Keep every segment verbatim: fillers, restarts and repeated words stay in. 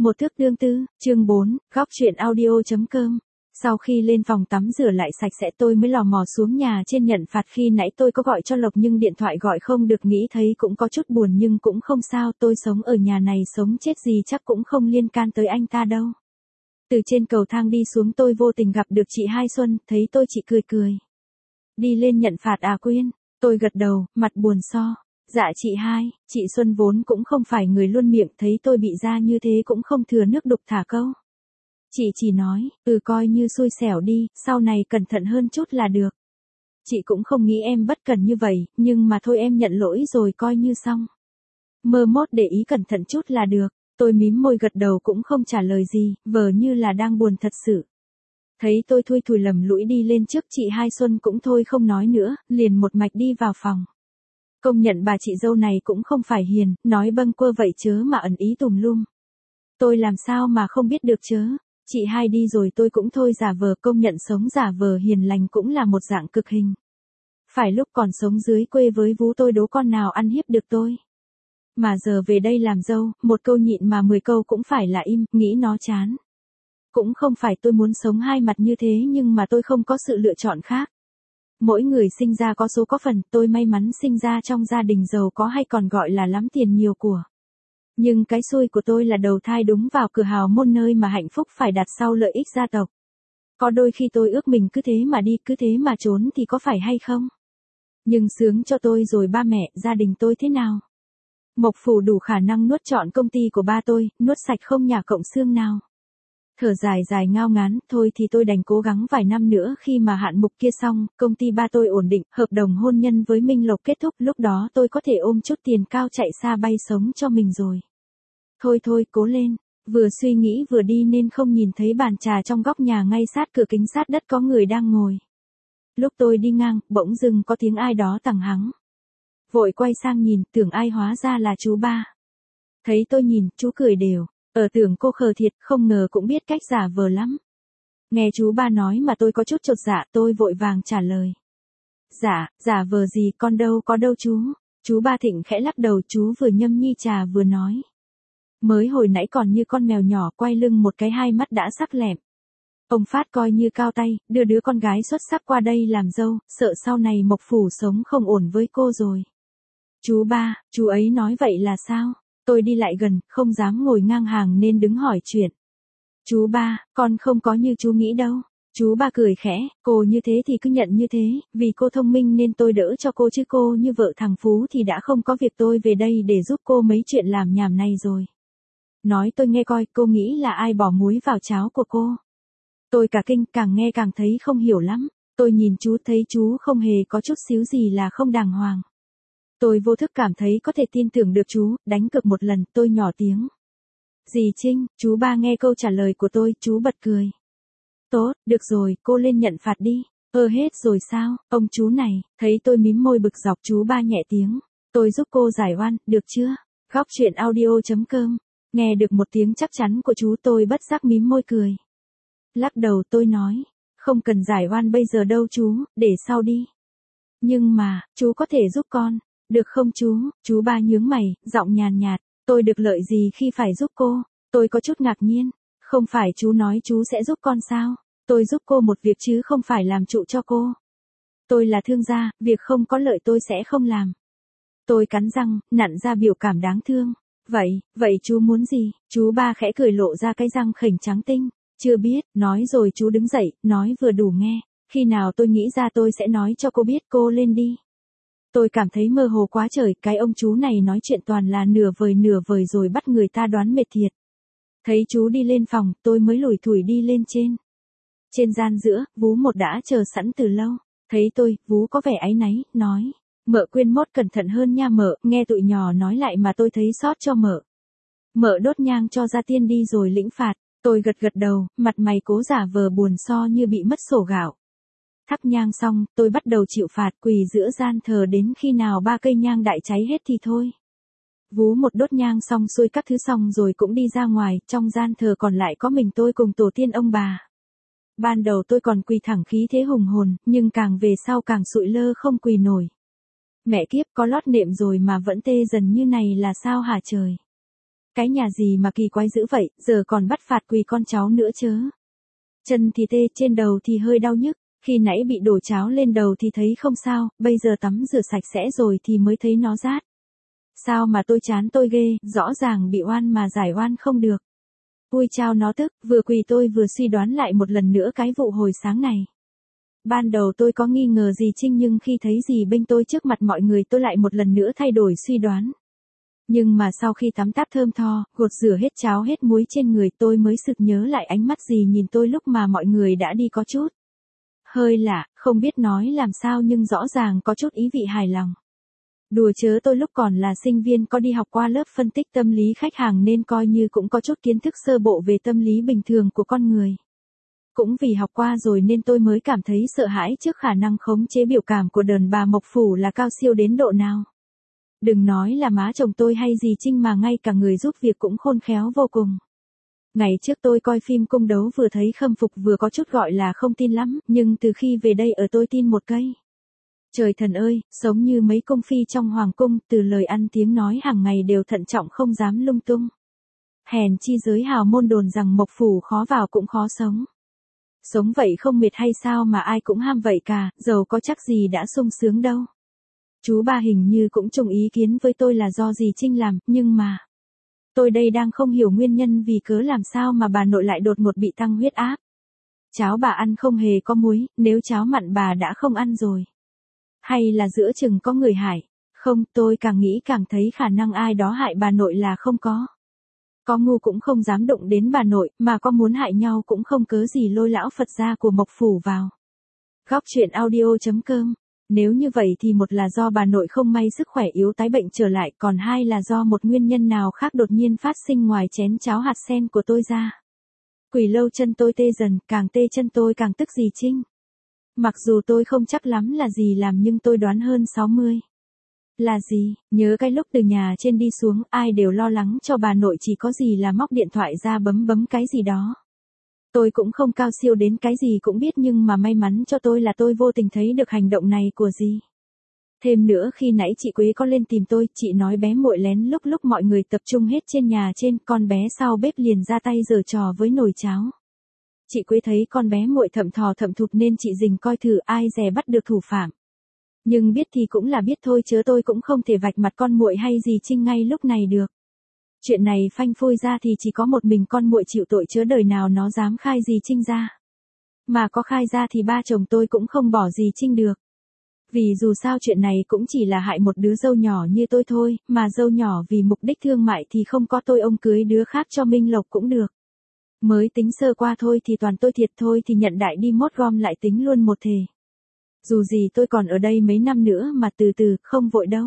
Một thước đương tư, chương bốn, góc truyện audio.com. Sau khi lên phòng tắm rửa lại sạch sẽ tôi mới lò mò xuống nhà trên nhận phạt. Khi nãy tôi có gọi cho Lộc nhưng điện thoại gọi không được, nghĩ thấy cũng có chút buồn nhưng cũng không sao, tôi sống ở nhà này sống chết gì chắc cũng không liên can tới anh ta đâu. Từ trên cầu thang đi xuống tôi vô tình gặp được chị Hai Xuân, thấy tôi chị cười cười. Đi lên nhận phạt à Quyên? Tôi gật đầu, mặt buồn so. Dạ chị Hai, chị Xuân vốn cũng không phải người luôn miệng, thấy tôi bị ra như thế cũng không thừa nước đục thả câu. Chị chỉ nói, ừ coi như xui xẻo đi, sau này cẩn thận hơn chút là được. Chị cũng không nghĩ em bất cần như vậy, nhưng mà thôi em nhận lỗi rồi coi như xong. Mơ mốt để ý cẩn thận chút là được. Tôi mím môi gật đầu cũng không trả lời gì, vờ như là đang buồn thật sự. Thấy tôi thui thủi lầm lũi đi lên trước, chị Hai Xuân cũng thôi không nói nữa, liền một mạch đi vào phòng. Công nhận bà chị dâu này cũng không phải hiền, nói bâng quơ vậy chớ mà ẩn ý tùm lum. Tôi làm sao mà không biết được chớ. Chị Hai đi rồi tôi cũng thôi giả vờ, công nhận sống giả vờ hiền lành cũng là một dạng cực hình. Phải lúc còn sống dưới quê với vú tôi đố con nào ăn hiếp được tôi. Mà giờ về đây làm dâu, một câu nhịn mà mười câu cũng phải là im, nghĩ nó chán. Cũng không phải tôi muốn sống hai mặt như thế nhưng mà tôi không có sự lựa chọn khác. Mỗi người sinh ra có số có phần, tôi may mắn sinh ra trong gia đình giàu có hay còn gọi là lắm tiền nhiều của. Nhưng cái xui của tôi là đầu thai đúng vào cửa hào môn nơi mà hạnh phúc phải đặt sau lợi ích gia tộc. Có đôi khi tôi ước mình cứ thế mà đi, cứ thế mà trốn thì có phải hay không? Nhưng sướng cho tôi rồi ba mẹ, gia đình tôi thế nào? Mộc Phủ đủ khả năng nuốt trọn công ty của ba tôi, nuốt sạch không nhà cộng xương nào. Thở dài dài ngao ngán, thôi thì tôi đành cố gắng vài năm nữa, khi mà hạn mục kia xong, công ty ba tôi ổn định, hợp đồng hôn nhân với Minh Lộc kết thúc, lúc đó tôi có thể ôm chút tiền cao chạy xa bay sống cho mình rồi. Thôi thôi, cố lên. Vừa suy nghĩ vừa đi nên không nhìn thấy bàn trà trong góc nhà ngay sát cửa kính sát đất có người đang ngồi. Lúc tôi đi ngang, bỗng dưng có tiếng ai đó tằng hắng. Vội quay sang nhìn, tưởng ai hóa ra là chú ba. Thấy tôi nhìn, chú cười đều. Ở tưởng cô khờ thiệt, không ngờ cũng biết cách giả vờ lắm. Nghe chú ba nói mà tôi có chút chột dạ, tôi vội vàng trả lời. Dạ, giả vờ gì, con đâu có đâu chú. Chú ba Thịnh khẽ lắc đầu, chú vừa nhâm nhi trà vừa nói. Mới hồi nãy còn như con mèo nhỏ quay lưng một cái, hai mắt đã sắc lẹm. Ông Phát coi như cao tay, đưa đứa con gái xuất sắc qua đây làm dâu, sợ sau này Mộc Phủ sống không ổn với cô rồi. Chú ba, chú ấy nói vậy là sao? Tôi đi lại gần, không dám ngồi ngang hàng nên đứng hỏi chuyện. Chú ba, con không có như chú nghĩ đâu. Chú ba cười khẽ, cô như thế thì cứ nhận như thế, vì cô thông minh nên tôi đỡ cho cô, chứ cô như vợ thằng Phú thì đã không có việc tôi về đây để giúp cô mấy chuyện làm nhảm này rồi. Nói tôi nghe coi, cô nghĩ là ai bỏ muối vào cháo của cô? Tôi cả kinh, càng nghe càng thấy không hiểu lắm. Tôi nhìn chú thấy chú không hề có chút xíu gì là không đàng hoàng. Tôi vô thức cảm thấy có thể tin tưởng được chú, đánh cược một lần, tôi nhỏ tiếng. Dì Trinh, chú ba nghe câu trả lời của tôi, chú bật cười. Tốt, được rồi, cô lên nhận phạt đi. Ơ hết rồi sao, ông chú này, thấy tôi mím môi bực dọc, chú ba nhẹ tiếng. Tôi giúp cô giải oan, được chưa? Góc truyện audio.com. Nghe được một tiếng chắc chắn của chú tôi bất giác mím môi cười. Lắc đầu tôi nói, không cần giải oan bây giờ đâu chú, để sau đi. Nhưng mà, chú có thể giúp con. Được không chú? Chú ba nhướng mày, giọng nhàn nhạt, tôi được lợi gì khi phải giúp cô? Tôi có chút ngạc nhiên, không phải chú nói chú sẽ giúp con sao? Tôi giúp cô một việc chứ không phải làm trụ cho cô. Tôi là thương gia, việc không có lợi tôi sẽ không làm. Tôi cắn răng, nặn ra biểu cảm đáng thương. Vậy, vậy chú muốn gì? Chú ba khẽ cười lộ ra cái răng khểnh trắng tinh. Chưa biết, nói rồi chú đứng dậy, nói vừa đủ nghe. Khi nào tôi nghĩ ra tôi sẽ nói cho cô biết, cô lên đi. Tôi cảm thấy mơ hồ quá trời, cái ông chú này nói chuyện toàn là nửa vời nửa vời rồi bắt người ta đoán mệt thiệt. Thấy chú đi lên phòng, tôi mới lủi thủi đi lên trên. Trên gian giữa, vú một đã chờ sẵn từ lâu. Thấy tôi, vú có vẻ áy náy, nói. Mợ Quyên mốt cẩn thận hơn nha mợ, nghe tụi nhỏ nói lại mà tôi thấy xót cho mợ. Mợ đốt nhang cho gia tiên đi rồi lĩnh phạt. Tôi gật gật đầu, mặt mày cố giả vờ buồn so như bị mất sổ gạo. Thắp nhang xong, tôi bắt đầu chịu phạt, quỳ giữa gian thờ đến khi nào ba cây nhang đại cháy hết thì thôi. Vú một đốt nhang xong xuôi các thứ xong rồi cũng đi ra ngoài, trong gian thờ còn lại có mình tôi cùng tổ tiên ông bà. Ban đầu tôi còn quỳ thẳng khí thế hùng hồn, nhưng càng về sau càng sụi lơ không quỳ nổi. Mẹ kiếp, có lót nệm rồi mà vẫn tê dần như này là sao hả trời? Cái nhà gì mà kỳ quái dữ vậy, giờ còn bắt phạt quỳ con cháu nữa chớ. Chân thì tê, trên đầu thì hơi đau nhức, khi nãy bị đổ cháo lên đầu thì thấy không sao, bây giờ tắm rửa sạch sẽ rồi thì mới thấy nó rát. Sao mà tôi chán tôi ghê, rõ ràng bị oan mà giải oan không được. Ui chao nó tức, vừa quỳ tôi vừa suy đoán lại một lần nữa cái vụ hồi sáng này. Ban đầu tôi có nghi ngờ dì Trinh nhưng khi thấy dì bênh tôi trước mặt mọi người tôi lại một lần nữa thay đổi suy đoán. Nhưng mà sau khi tắm táp thơm tho, gột rửa hết cháo hết muối trên người tôi mới sực nhớ lại ánh mắt dì nhìn tôi lúc mà mọi người đã đi có chút. Hơi lạ, không biết nói làm sao nhưng rõ ràng có chút ý vị hài lòng. Đùa chớ tôi lúc còn là sinh viên có đi học qua lớp phân tích tâm lý khách hàng nên coi như cũng có chút kiến thức sơ bộ về tâm lý bình thường của con người. Cũng vì học qua rồi nên tôi mới cảm thấy sợ hãi trước khả năng khống chế biểu cảm của đàn bà Mộc Phủ là cao siêu đến độ nào. Đừng nói là má chồng tôi hay dì Trinh mà ngay cả người giúp việc cũng khôn khéo vô cùng. Ngày trước tôi coi phim cung đấu vừa thấy khâm phục vừa có chút gọi là không tin lắm, nhưng từ khi về đây ở tôi tin một cây. Trời thần ơi, sống như mấy cung phi trong hoàng cung, từ lời ăn tiếng nói hàng ngày đều thận trọng không dám lung tung. Hèn chi giới hào môn đồn rằng Mộc Phủ khó vào cũng khó sống. Sống vậy không mệt hay sao mà ai cũng ham vậy cả, giàu có chắc gì đã sung sướng đâu. Chú ba hình như cũng chung ý kiến với tôi là do dì Trinh làm, nhưng mà... Tôi đây đang không hiểu nguyên nhân vì cớ làm sao mà bà nội lại đột ngột bị tăng huyết áp. Cháo bà ăn không hề có muối, nếu cháo mặn bà đã không ăn rồi. Hay là giữa chừng có người hại? Không, tôi càng nghĩ càng thấy khả năng ai đó hại bà nội là không có. Có ngu cũng không dám đụng đến bà nội, mà có muốn hại nhau cũng không cớ gì lôi lão Phật gia của Mộc Phủ vào. Góc truyện audio chấm com. Nếu như vậy thì một là do bà nội không may sức khỏe yếu tái bệnh trở lại, còn hai là do một nguyên nhân nào khác đột nhiên phát sinh ngoài chén cháo hạt sen của tôi ra. Quỳ lâu chân tôi tê dần, càng tê chân tôi càng tức dì Trinh. Mặc dù tôi không chắc lắm là gì làm nhưng tôi đoán hơn sáu mươi. Là gì? Nhớ cái lúc từ nhà trên đi xuống, ai đều lo lắng cho bà nội, chỉ có gì là móc điện thoại ra bấm bấm cái gì đó. Tôi cũng không cao siêu đến cái gì cũng biết nhưng mà may mắn cho tôi là tôi vô tình thấy được hành động này của dì. Thêm nữa khi nãy chị Quế có lên tìm tôi, chị nói bé muội lén lúc lúc mọi người tập trung hết trên nhà trên, con bé sau bếp liền ra tay giở trò với nồi cháo. Chị Quế thấy con bé muội thậm thò thậm thụt nên chị dình coi thử ai dè bắt được thủ phạm. Nhưng biết thì cũng là biết thôi chớ tôi cũng không thể vạch mặt con muội hay dì Trinh ngay lúc này được. Chuyện này phanh phui ra thì chỉ có một mình con muội chịu tội chớ đời nào nó dám khai dì Trinh ra. Mà có khai ra thì ba chồng tôi cũng không bỏ dì Trinh được. Vì dù sao chuyện này cũng chỉ là hại một đứa dâu nhỏ như tôi thôi, mà dâu nhỏ vì mục đích thương mại thì không có tôi ông cưới đứa khác cho Minh Lộc cũng được. Mới tính sơ qua thôi thì toàn tôi thiệt thôi thì nhận đại đi mốt gom lại tính luôn một thể. Dù gì tôi còn ở đây mấy năm nữa mà từ từ, không vội đâu.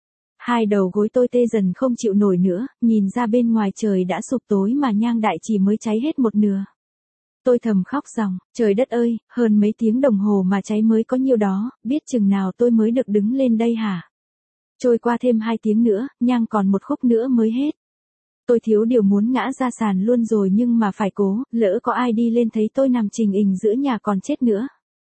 Hai đầu gối tôi tê dần không chịu nổi nữa, nhìn ra bên ngoài trời đã sụp tối mà nhang đại chỉ mới cháy hết một nửa. Tôi thầm khóc ròng, trời đất ơi, hơn mấy tiếng đồng hồ mà cháy mới có nhiêu đó, biết chừng nào tôi mới được đứng lên đây hả? Trôi qua thêm hai tiếng nữa, nhang còn một khúc nữa mới hết. Tôi thiếu điều muốn ngã ra sàn luôn rồi nhưng mà phải cố, lỡ có ai đi lên thấy tôi nằm trình hình giữa nhà còn chết nữa.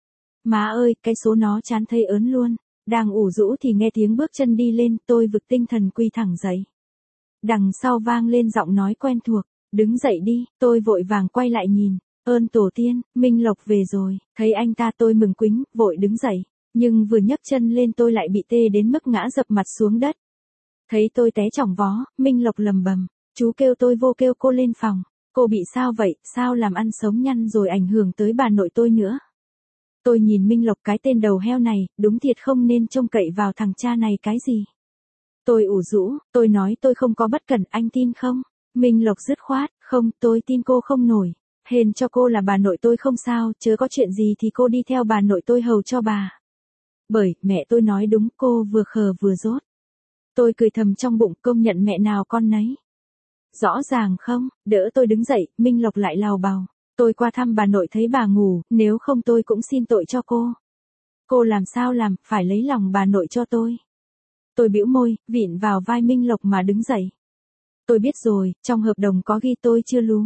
Má ơi, cái số nó chán thấy ớn luôn. Đang ủ rũ thì nghe tiếng bước chân đi lên, tôi vực tinh thần quy thẳng dậy. Đằng sau vang lên giọng nói quen thuộc, đứng dậy đi, tôi vội vàng quay lại nhìn, ơn tổ tiên, Minh Lộc về rồi, thấy anh ta tôi mừng quính, vội đứng dậy, nhưng vừa nhấc chân lên tôi lại bị tê đến mức ngã dập mặt xuống đất. Thấy tôi té chỏng vó, Minh Lộc lầm bầm, chú kêu tôi vô kêu cô lên phòng, cô bị sao vậy, sao làm ăn sống nhăn rồi ảnh hưởng tới bà nội tôi nữa. Tôi nhìn Minh Lộc cái tên đầu heo này, đúng thiệt không nên trông cậy vào thằng cha này cái gì. Tôi ủ rũ, tôi nói tôi không có bất cẩn, anh tin không? Minh Lộc dứt khoát, không, tôi tin cô không nổi. Hên cho cô là bà nội tôi không sao, chớ có chuyện gì thì cô đi theo bà nội tôi hầu cho bà. Bởi, mẹ tôi nói đúng, cô vừa khờ vừa dốt. Tôi cười thầm trong bụng, công nhận mẹ nào con nấy. Rõ ràng không, đỡ tôi đứng dậy, Minh Lộc lại lào bào. Tôi qua thăm bà nội thấy bà ngủ, nếu không tôi cũng xin tội cho cô. Cô làm sao làm, phải lấy lòng bà nội cho tôi. Tôi bĩu môi, vịn vào vai Minh Lộc mà đứng dậy. Tôi biết rồi, trong hợp đồng có ghi tôi chưa lú.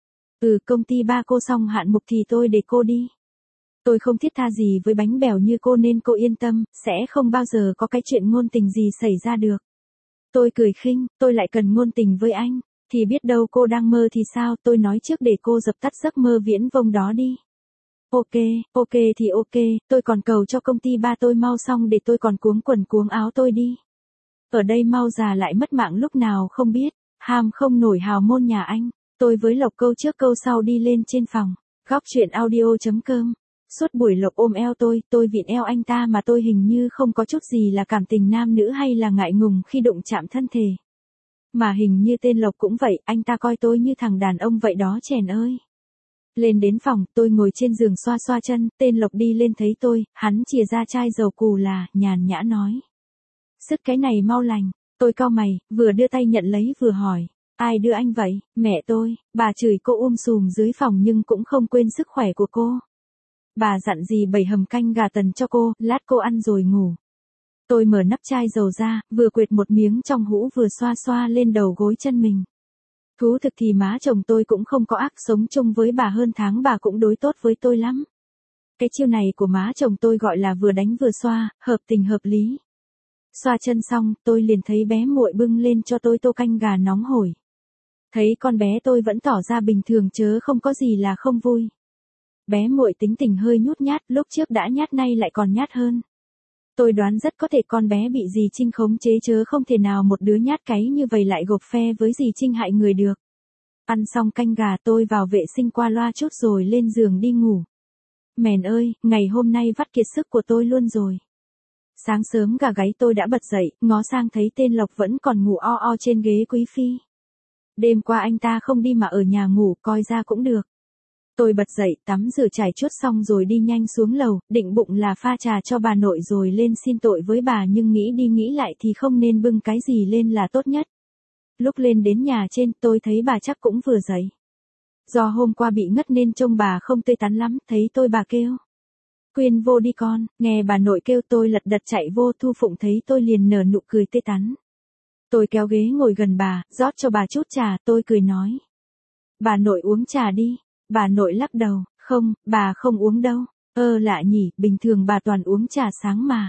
Ừ, công ty ba cô xong hạn mục thì tôi để cô đi. Tôi không thiết tha gì với bánh bèo như cô nên cô yên tâm, sẽ không bao giờ có cái chuyện ngôn tình gì xảy ra được. Tôi cười khinh, tôi lại cần ngôn tình với anh. Thì biết đâu cô đang mơ thì sao, tôi nói trước để cô dập tắt giấc mơ viễn vông đó đi. Ok, ok thì ok, tôi còn cầu cho công ty ba tôi mau xong để tôi còn cuống quần cuống áo tôi đi. Ở đây mau già lại mất mạng lúc nào không biết, ham không nổi hào môn nhà anh. Tôi với Lộc câu trước câu sau đi lên trên phòng, góc chuyện audio.com. Suốt buổi Lộc ôm eo tôi, tôi vịn eo anh ta mà tôi hình như không có chút gì là cảm tình nam nữ hay là ngại ngùng khi đụng chạm thân thể. Mà hình như tên Lộc cũng vậy, anh ta coi tôi như thằng đàn ông vậy đó chèn ơi. Lên đến phòng, tôi ngồi trên giường xoa xoa chân, tên Lộc đi lên thấy tôi, hắn chìa ra chai dầu cù là, nhàn nhã nói. Sức cái này mau lành, tôi cau mày, vừa đưa tay nhận lấy vừa hỏi. Ai đưa anh vậy? Mẹ tôi, bà chửi cô um sùm dưới phòng nhưng cũng không quên sức khỏe của cô. Bà dặn gì bày hầm canh gà tần cho cô, lát cô ăn rồi ngủ. Tôi mở nắp chai dầu ra, vừa quệt một miếng trong hũ vừa xoa xoa lên đầu gối chân mình. Thú thực thì má chồng tôi cũng không có ác, sống chung với bà hơn tháng bà cũng đối tốt với tôi lắm. Cái chiêu này của má chồng tôi gọi là vừa đánh vừa xoa, hợp tình hợp lý. Xoa chân xong, tôi liền thấy bé muội bưng lên cho tôi tô canh gà nóng hổi. Thấy con bé tôi vẫn tỏ ra bình thường chớ không có gì là không vui. Bé muội tính tình hơi nhút nhát, lúc trước đã nhát nay lại còn nhát hơn. Tôi đoán rất có thể con bé bị dì Trinh khống chế chớ không thể nào một đứa nhát cáy như vậy lại gộp phe với dì Trinh hại người được. Ăn xong canh gà tôi vào vệ sinh qua loa chút rồi lên giường đi ngủ. Mèn ơi, ngày hôm nay vắt kiệt sức của tôi luôn rồi. Sáng sớm gà gáy tôi đã bật dậy, ngó sang thấy tên Lộc vẫn còn ngủ o o trên ghế quý phi. Đêm qua anh ta không đi mà ở nhà ngủ, coi ra cũng được. Tôi bật dậy, tắm rửa trải chuốt xong rồi đi nhanh xuống lầu, định bụng là pha trà cho bà nội rồi lên xin tội với bà nhưng nghĩ đi nghĩ lại thì không nên bưng cái gì lên là tốt nhất. Lúc lên đến nhà trên, tôi thấy bà chắc cũng vừa dậy. Do hôm qua bị ngất nên trông bà không tươi tắn lắm, thấy tôi bà kêu. Quyên vô đi con, nghe bà nội kêu tôi lật đật chạy vô, Thu Phụng thấy tôi liền nở nụ cười tươi tắn. Tôi kéo ghế ngồi gần bà, rót cho bà chút trà, tôi cười nói. Bà nội uống trà đi. Bà nội lắc đầu, không, bà không uống đâu. Ơ lạ nhỉ, bình thường bà toàn uống trà sáng mà.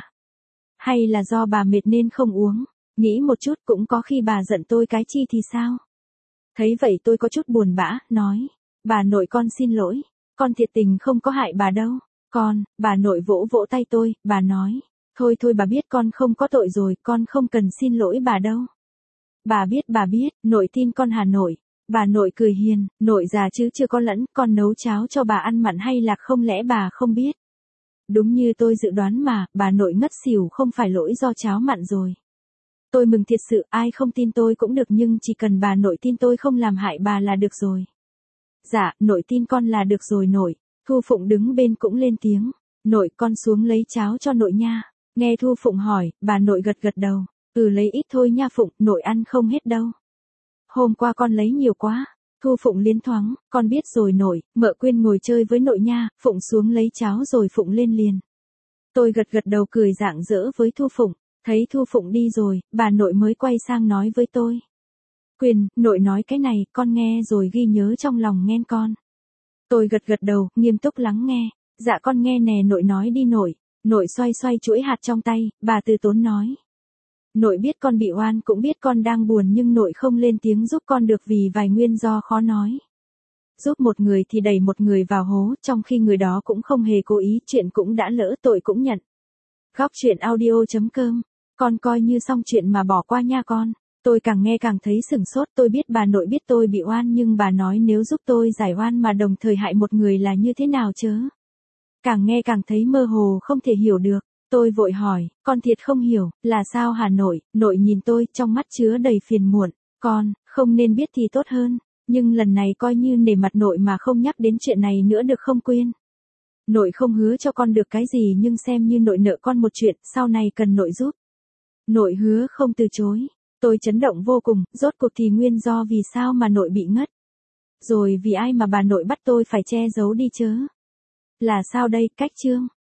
Hay là do bà mệt nên không uống, nghĩ một chút cũng có khi bà giận tôi cái chi thì sao. Thấy vậy tôi có chút buồn bã, nói. Bà nội con xin lỗi, con thiệt tình không có hại bà đâu. Con, bà nội vỗ vỗ tay tôi, bà nói. Thôi thôi bà biết con không có tội rồi, con không cần xin lỗi bà đâu. Bà biết bà biết, nội tin con Hà Nội. Bà nội cười hiền, nội già chứ chưa có lẫn, con nấu cháo cho bà ăn mặn hay là không lẽ bà không biết. Đúng như tôi dự đoán mà, bà nội ngất xỉu không phải lỗi do cháo mặn rồi. Tôi mừng thiệt sự, ai không tin tôi cũng được nhưng chỉ cần bà nội tin tôi không làm hại bà là được rồi. Dạ, nội tin con là được rồi nội. Thu Phụng đứng bên cũng lên tiếng. Nội con xuống lấy cháo cho nội nha. Nghe Thu Phụng hỏi, bà nội gật gật đầu. Ừ lấy ít thôi nha Phụng, nội ăn không hết đâu. Hôm qua con lấy nhiều quá. Thu Phụng liến thoáng, con biết rồi nội, mợ Quyên ngồi chơi với nội nha, Phụng xuống lấy cháo rồi Phụng lên liền. Tôi gật gật đầu cười rạng rỡ với Thu Phụng, thấy Thu Phụng đi rồi, bà nội mới quay sang nói với tôi. Quyên, nội nói cái này, con nghe rồi ghi nhớ trong lòng nghe con. Tôi gật gật đầu, nghiêm túc lắng nghe, dạ con nghe nè nội nói đi nội, nội xoay xoay chuỗi hạt trong tay, bà từ tốn nói. Nội biết con bị oan cũng biết con đang buồn nhưng nội không lên tiếng giúp con được vì vài nguyên do khó nói. Giúp một người thì đẩy một người vào hố, trong khi người đó cũng không hề cố ý, chuyện cũng đã lỡ tội cũng nhận. Góc chuyện audio.com, con coi như xong chuyện mà bỏ qua nha con. Tôi càng nghe càng thấy sửng sốt, tôi biết bà nội biết tôi bị oan nhưng bà nói nếu giúp tôi giải oan mà đồng thời hại một người là như thế nào chớ. Càng nghe càng thấy mơ hồ không thể hiểu được. Tôi vội hỏi, con thiệt không hiểu, là sao hả nội, nội nhìn tôi trong mắt chứa đầy phiền muộn, con, không nên biết thì tốt hơn, nhưng lần này coi như nể mặt nội mà không nhắc đến chuyện này nữa được không Quyên. Nội không hứa cho con được cái gì nhưng xem như nội nợ con một chuyện, sau này cần nội giúp. Nội hứa không từ chối, tôi chấn động vô cùng, rốt cuộc thì nguyên do vì sao mà nội bị ngất. Rồi vì ai mà bà nội bắt tôi phải che giấu đi chớ. Là sao đây, cách chương.